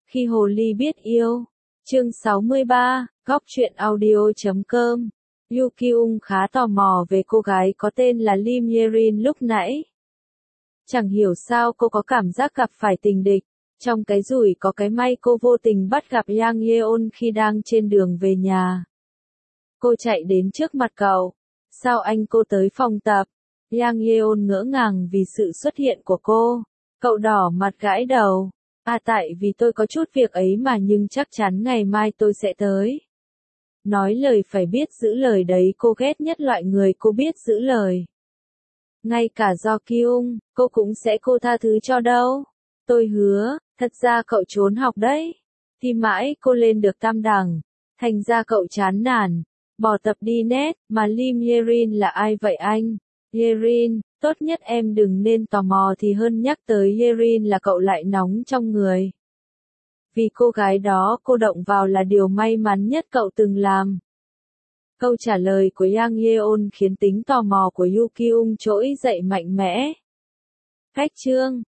Khi hồ ly biết yêu. Chương 63, góc truyện audio.com. Yu Kyung khá tò mò về cô gái có tên là Lim Yerin lúc nãy. Chẳng hiểu sao cô có cảm giác gặp phải tình địch. Trong cái rủi có cái may cô vô tình bắt gặp Yang Yeon khi đang trên đường về nhà. Cô chạy đến trước mặt cậu. Sao anh cô tới phòng tập? Yang Yeon ngỡ ngàng vì sự xuất hiện của cô. Cậu đỏ mặt gãi đầu. À tại vì tôi có chút việc ấy mà nhưng chắc chắn ngày mai tôi sẽ tới. Nói lời phải biết giữ lời đấy, cô ghét nhất loại người cô biết giữ lời. Ngay cả Do Kyung, cô cũng sẽ cô tha thứ cho đâu. Tôi hứa, thật ra cậu trốn học đấy. Thì mãi cô lên được tam đẳng. Thành ra cậu chán nản. Bỏ tập đi nét, mà Lim Yerin là ai vậy anh? Yerin, tốt nhất em đừng nên tò mò thì hơn nhắc tới Yerin là cậu lại nóng trong người. Vì cô gái đó cô động vào là điều may mắn nhất cậu từng làm. Câu trả lời của Yang Yeon khiến tính tò mò của Yu Kyung trỗi dậy mạnh mẽ. Cách chương